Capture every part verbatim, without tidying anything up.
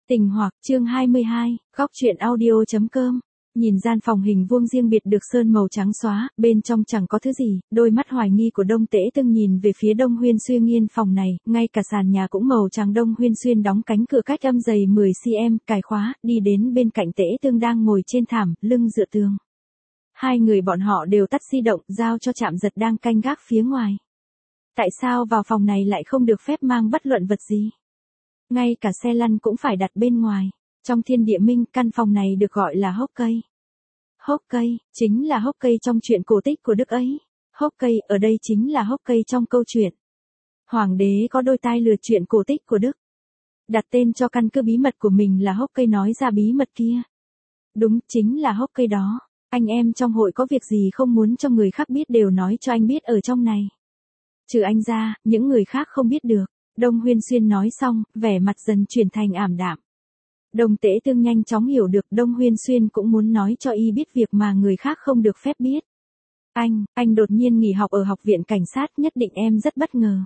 Tình hoặc, chương hai mươi hai, góc truyện audio.com. Nhìn gian phòng hình vuông riêng biệt được sơn màu trắng xóa, bên trong chẳng có thứ gì, đôi mắt hoài nghi của Đông Tễ Tương nhìn về phía Đông Huyên Xuyên nghiên phòng này, ngay cả sàn nhà cũng màu trắng. Đông Huyên Xuyên đóng cánh cửa cách âm dày mười xăng-ti-mét, cài khóa, đi đến bên cạnh Tễ Tương đang ngồi trên thảm, lưng dựa tường. Hai người bọn họ đều tắt di động, giao cho Trạm Giật đang canh gác phía ngoài. Tại sao vào phòng này lại không được phép mang bất luận vật gì? Ngay cả xe lăn cũng phải đặt bên ngoài. Trong thiên địa minh, căn phòng này được gọi là hốc cây. Hốc cây, chính là hốc cây trong chuyện cổ tích của Đức ấy. Hốc cây, ở đây chính là hốc cây trong câu chuyện. Hoàng đế có đôi tai lừa chuyện cổ tích của Đức. Đặt tên cho căn cứ bí mật của mình là hốc cây nói ra bí mật kia. Đúng, chính là hốc cây đó. Anh em trong hội có việc gì không muốn cho người khác biết đều nói cho anh biết ở trong này. Trừ anh ra, những người khác không biết được. Đông Huyên Xuyên nói xong, vẻ mặt dần chuyển thành ảm đạm. Đông Tễ Tương nhanh chóng hiểu được Đông Huyên Xuyên cũng muốn nói cho y biết việc mà người khác không được phép biết. Anh, anh đột nhiên nghỉ học ở học viện cảnh sát, nhất định em rất bất ngờ.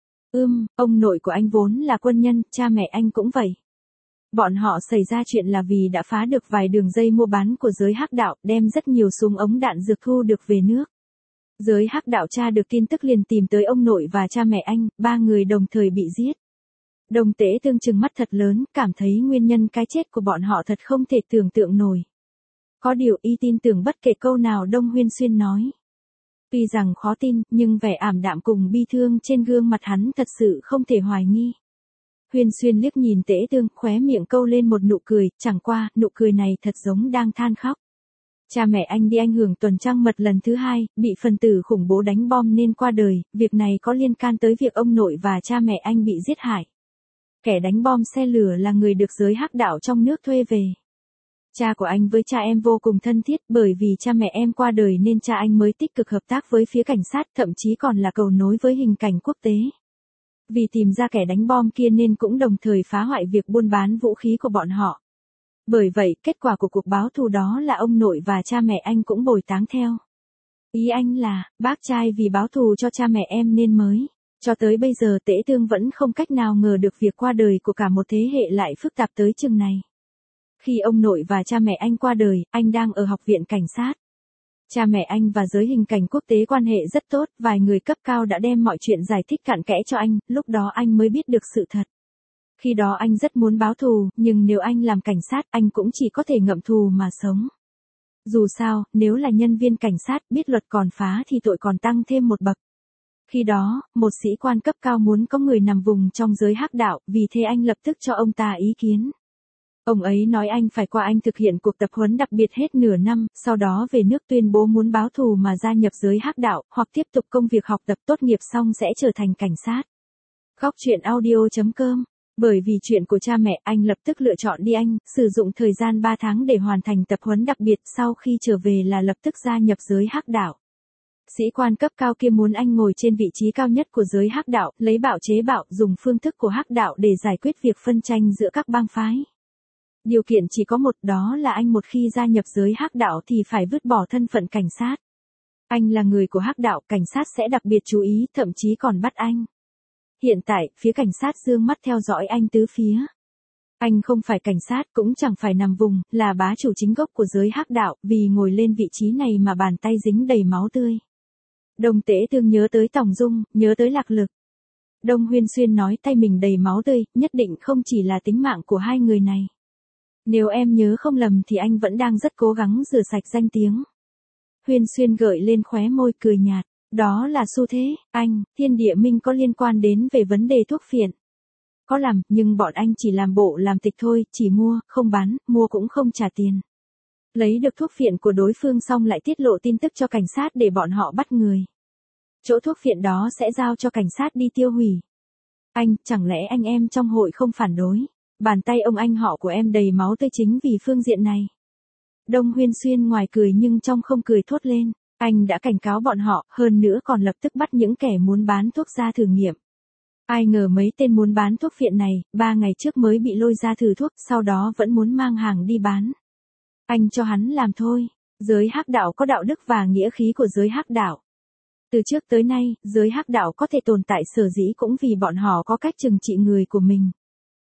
Ưm, ông nội của anh vốn là quân nhân, cha mẹ anh cũng vậy. Bọn họ xảy ra chuyện là vì đã phá được vài đường dây mua bán của giới hắc đạo, đem rất nhiều súng ống đạn dược thu được về nước. Giới hắc đạo tra được tin tức liền tìm tới ông nội và cha mẹ anh, ba người đồng thời bị giết. Đông Tễ Tương trừng mắt thật lớn, cảm thấy nguyên nhân cái chết của bọn họ thật không thể tưởng tượng nổi. Có điều y tin tưởng bất kể câu nào Đông Huyên Xuyên nói. Tuy rằng khó tin, nhưng vẻ ảm đạm cùng bi thương trên gương mặt hắn thật sự không thể hoài nghi. Huyên Xuyên liếc nhìn Tễ Tương, khóe miệng câu lên một nụ cười, chẳng qua, nụ cười này thật giống đang than khóc. Cha mẹ anh đi ảnh hưởng tuần trăng mật lần thứ hai, bị phần tử khủng bố đánh bom nên qua đời, việc này có liên can tới việc ông nội và cha mẹ anh bị giết hại. Kẻ đánh bom xe lửa là người được giới hắc đạo trong nước thuê về. Cha của anh với cha em vô cùng thân thiết, bởi vì cha mẹ em qua đời nên cha anh mới tích cực hợp tác với phía cảnh sát, thậm chí còn là cầu nối với hình cảnh quốc tế. Vì tìm ra kẻ đánh bom kia nên cũng đồng thời phá hoại việc buôn bán vũ khí của bọn họ. Bởi vậy, kết quả của cuộc báo thù đó là ông nội và cha mẹ anh cũng bồi táng theo. Ý anh là, bác trai vì báo thù cho cha mẹ em nên mới. Cho tới bây giờ Tễ Tương vẫn không cách nào ngờ được việc qua đời của cả một thế hệ lại phức tạp tới chừng này. Khi ông nội và cha mẹ anh qua đời, anh đang ở học viện cảnh sát. Cha mẹ anh và giới hình cảnh quốc tế quan hệ rất tốt, vài người cấp cao đã đem mọi chuyện giải thích cặn kẽ cho anh, lúc đó anh mới biết được sự thật. Khi đó anh rất muốn báo thù, nhưng nếu anh làm cảnh sát, anh cũng chỉ có thể ngậm thù mà sống. Dù sao, nếu là nhân viên cảnh sát, biết luật còn phá thì tội còn tăng thêm một bậc. Khi đó, một sĩ quan cấp cao muốn có người nằm vùng trong giới hắc đạo, vì thế anh lập tức cho ông ta ý kiến. Ông ấy nói anh phải qua Anh thực hiện cuộc tập huấn đặc biệt hết nửa năm, sau đó về nước tuyên bố muốn báo thù mà gia nhập giới hắc đạo, hoặc tiếp tục công việc học tập tốt nghiệp xong sẽ trở thành cảnh sát. Góc truyện audio.com. Bởi vì chuyện của cha mẹ, anh lập tức lựa chọn đi Anh, sử dụng thời gian ba tháng để hoàn thành tập huấn đặc biệt, sau khi trở về là lập tức gia nhập giới hắc đạo. Sĩ quan cấp cao kia muốn anh ngồi trên vị trí cao nhất của giới hắc đạo, lấy bạo chế bạo, dùng phương thức của hắc đạo để giải quyết việc phân tranh giữa các bang phái. Điều kiện chỉ có một, đó là anh một khi gia nhập giới hắc đạo thì phải vứt bỏ thân phận cảnh sát. Anh là người của hắc đạo, cảnh sát sẽ đặc biệt chú ý, thậm chí còn bắt anh. Hiện tại, phía cảnh sát dương mắt theo dõi anh tứ phía. Anh không phải cảnh sát, cũng chẳng phải nằm vùng, là bá chủ chính gốc của giới hắc đạo, vì ngồi lên vị trí này mà bàn tay dính đầy máu tươi. Đông Tễ Tương nhớ tới Tòng Dung, nhớ tới Lạc Lực. Đông Huyên Xuyên nói tay mình đầy máu tươi, nhất định không chỉ là tính mạng của hai người này. Nếu em nhớ không lầm thì anh vẫn đang rất cố gắng rửa sạch danh tiếng. Huyên Xuyên gợi lên khóe môi cười nhạt. Đó là xu thế, anh, thiên địa minh có liên quan đến về vấn đề thuốc phiện. Có làm, nhưng bọn anh chỉ làm bộ làm tịch thôi, chỉ mua, không bán, mua cũng không trả tiền. Lấy được thuốc phiện của đối phương xong lại tiết lộ tin tức cho cảnh sát để bọn họ bắt người. Chỗ thuốc phiện đó sẽ giao cho cảnh sát đi tiêu hủy. Anh, chẳng lẽ anh em trong hội không phản đối? Bàn tay ông anh họ của em đầy máu tươi chính vì phương diện này. Đông Huyên Xuyên ngoài cười nhưng trong không cười thốt lên. Anh đã cảnh cáo bọn họ, hơn nữa còn lập tức bắt những kẻ muốn bán thuốc ra thử nghiệm. Ai ngờ mấy tên muốn bán thuốc phiện này, ba ngày trước mới bị lôi ra thử thuốc, sau đó vẫn muốn mang hàng đi bán. Anh cho hắn làm thôi. Giới hắc đạo có đạo đức và nghĩa khí của giới hắc đạo. Từ trước tới nay, giới hắc đạo có thể tồn tại sở dĩ cũng vì bọn họ có cách trừng trị người của mình.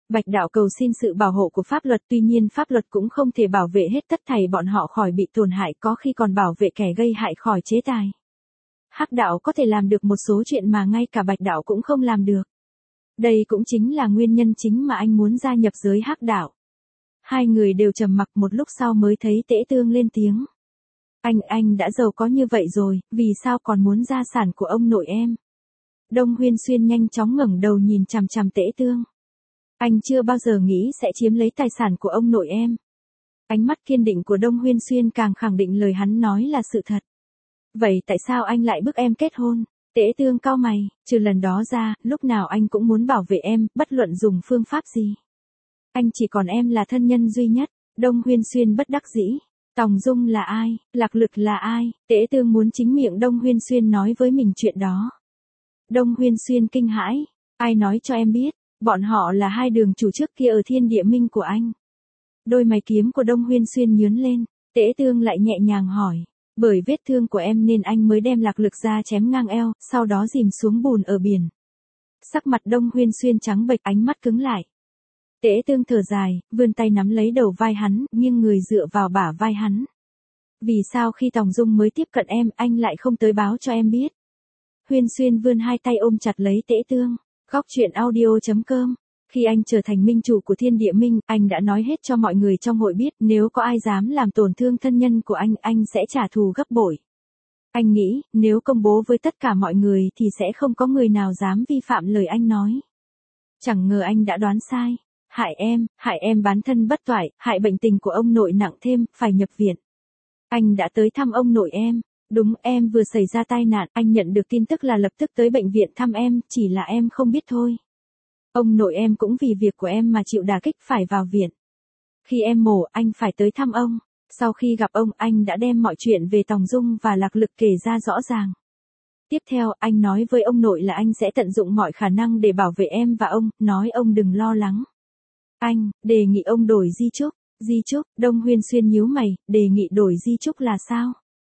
Bạch đạo cầu xin sự bảo hộ của pháp luật, tuy nhiên pháp luật cũng không thể bảo vệ hết tất thảy bọn họ khỏi bị tổn hại, có khi còn bảo vệ kẻ gây hại khỏi chế tài. Hắc đạo có thể làm được một số chuyện mà ngay cả Bạch đạo cũng không làm được. Đây cũng chính là nguyên nhân chính mà anh muốn gia nhập giới Hắc đạo. Hai người đều trầm mặc một lúc sau mới thấy Tễ Tương lên tiếng. Anh, anh đã giàu có như vậy rồi, vì sao còn muốn gia sản của ông nội em? Đông Huyên Xuyên nhanh chóng ngẩng đầu nhìn chằm chằm Tễ Tương. Anh chưa bao giờ nghĩ sẽ chiếm lấy tài sản của ông nội em. Ánh mắt kiên định của Đông Huyên Xuyên càng khẳng định lời hắn nói là sự thật. Vậy tại sao anh lại bức em kết hôn? Tễ Tương cau mày, trừ lần đó ra, lúc nào anh cũng muốn bảo vệ em, bất luận dùng phương pháp gì. Anh chỉ còn em là thân nhân duy nhất. Đông Huyên Xuyên bất đắc dĩ. Tòng Dung là ai? Lạc Lực là ai? Tễ Tương muốn chính miệng Đông Huyên Xuyên nói với mình chuyện đó. Đông Huyên Xuyên kinh hãi. Ai nói cho em biết? Bọn họ là hai đường chủ trước kia ở Thiên Địa Minh của anh. Đôi mày kiếm của Đông Huyên Xuyên nhướng lên. Tễ Tương lại nhẹ nhàng hỏi. Bởi vết thương của em nên anh mới đem Lạc Lực ra chém ngang eo, sau đó dìm xuống bùn ở biển. Sắc mặt Đông Huyên Xuyên trắng bệch, ánh mắt cứng lại. Tễ Tương thở dài, vươn tay nắm lấy đầu vai hắn, nghiêng người dựa vào bả vai hắn. Vì sao khi Tòng Dung mới tiếp cận em, anh lại không tới báo cho em biết? Huyên Xuyên vươn hai tay ôm chặt lấy Tễ Tương. Góc truyện audio chấm com. Khi anh trở thành minh chủ của Thiên Địa Minh, anh đã nói hết cho mọi người trong hội biết, nếu có ai dám làm tổn thương thân nhân của anh, anh sẽ trả thù gấp bội. Anh nghĩ, nếu công bố với tất cả mọi người thì sẽ không có người nào dám vi phạm lời anh nói. Chẳng ngờ anh đã đoán sai. Hại em, hại em bán thân bất toại, hại bệnh tình của ông nội nặng thêm, phải nhập viện. Anh đã tới thăm ông nội em. Đúng, em vừa xảy ra tai nạn, anh nhận được tin tức là lập tức tới bệnh viện thăm em, chỉ là em không biết thôi. Ông nội em cũng vì việc của em mà chịu đả kích phải vào viện. Khi em mổ, anh phải tới thăm ông. Sau khi gặp ông, anh đã đem mọi chuyện về Tòng Dung và Lạc Lực kể ra rõ ràng. Tiếp theo, anh nói với ông nội là anh sẽ tận dụng mọi khả năng để bảo vệ em và ông, nói ông đừng lo lắng. Anh, đề nghị ông đổi di chúc. Di chúc? Đông Huyên Xuyên nhíu mày, đề nghị đổi di chúc là sao?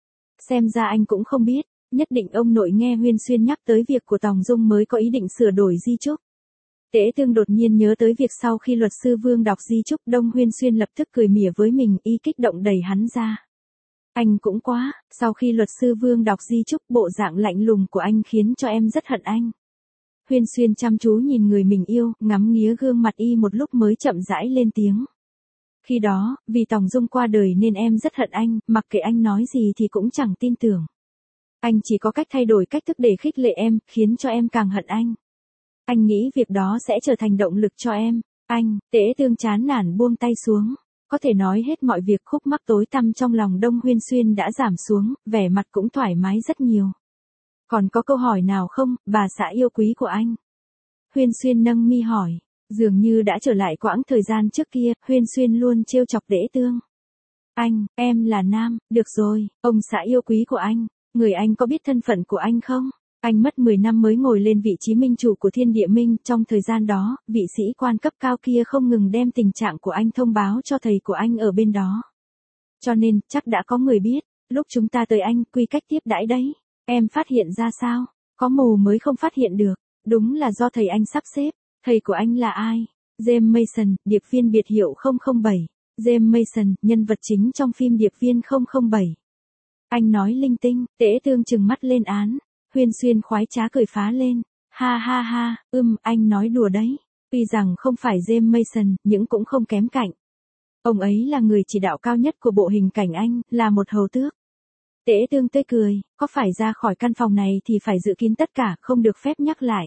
Xem ra anh cũng không biết, nhất định ông nội nghe Huyên Xuyên nhắc tới việc của Tòng Dung mới có ý định sửa đổi di chúc. Tễ Tương đột nhiên nhớ tới việc sau khi luật sư Vương đọc di chúc, Đông Huyên Xuyên lập tức cười mỉa với mình, y kích động đẩy hắn ra. Anh cũng quá, sau khi luật sư Vương đọc di chúc, bộ dạng lạnh lùng của anh khiến cho em rất hận anh. Huyên Xuyên chăm chú nhìn người mình yêu, ngắm nghía gương mặt y một lúc mới chậm rãi lên tiếng. Khi đó, vì Tòng Dung qua đời nên em rất hận anh, mặc kệ anh nói gì thì cũng chẳng tin tưởng. Anh chỉ có cách thay đổi cách thức để khích lệ em, khiến cho em càng hận anh. Anh nghĩ việc đó sẽ trở thành động lực cho em. Anh, Tễ Tương chán nản buông tay xuống. Có thể nói hết mọi việc, khúc mắc tối tăm trong lòng Đông Huyên Xuyên đã giảm xuống, vẻ mặt cũng thoải mái rất nhiều. Còn có câu hỏi nào không, bà xã yêu quý của anh? Huyên Xuyên nâng mi hỏi. Dường như đã trở lại quãng thời gian trước kia, Huyên Xuyên luôn trêu chọc Tễ Tương. Anh, em là nam, được rồi, ông xã yêu quý của anh, người anh có biết thân phận của anh không? Anh mất mười năm mới ngồi lên vị trí minh chủ của Thiên Địa Minh, trong thời gian đó, vị sĩ quan cấp cao kia không ngừng đem tình trạng của anh thông báo cho thầy của anh ở bên đó. Cho nên, chắc đã có người biết, lúc chúng ta tới anh, quy cách tiếp đãi đấy. Em phát hiện ra sao? Có mù mới không phát hiện được, đúng là do thầy anh sắp xếp. Thầy của anh là ai? James Mason, điệp viên biệt hiệu không không bảy. James Mason, nhân vật chính trong phim Điệp viên không không bảy. Anh nói linh tinh, Tễ Tương trừng mắt lên án. Huyên Xuyên khoái trá cười phá lên. Ha ha ha, ưm, anh nói đùa đấy. Tuy rằng không phải James Mason, nhưng cũng không kém cạnh. Ông ấy là người chỉ đạo cao nhất của bộ hình cảnh anh, là một hầu tước. Tễ Tương tươi cười, có phải ra khỏi căn phòng này thì phải giữ kín tất cả, không được phép nhắc lại.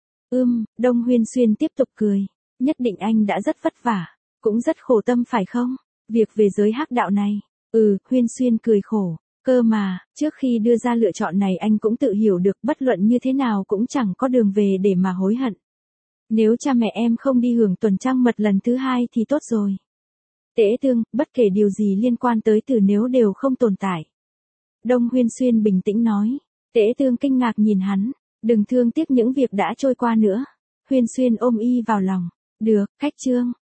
Ưm, Đông Huyên Xuyên tiếp tục cười. Nhất định anh đã rất vất vả, cũng rất khổ tâm phải không? Việc về giới hắc đạo này. Ừ, Huyên Xuyên cười khổ. Cơ mà, trước khi đưa ra lựa chọn này anh cũng tự hiểu được bất luận như thế nào cũng chẳng có đường về để mà hối hận. Nếu cha mẹ em không đi hưởng tuần trăng mật lần thứ hai thì tốt rồi. Tễ Tương, bất kể điều gì liên quan tới từ nếu đều không tồn tại. Đông Huyên Xuyên bình tĩnh nói. Tễ Tương kinh ngạc nhìn hắn. Đừng thương tiếc những việc đã trôi qua nữa. Huyên Xuyên ôm y vào lòng. Được, khách trương.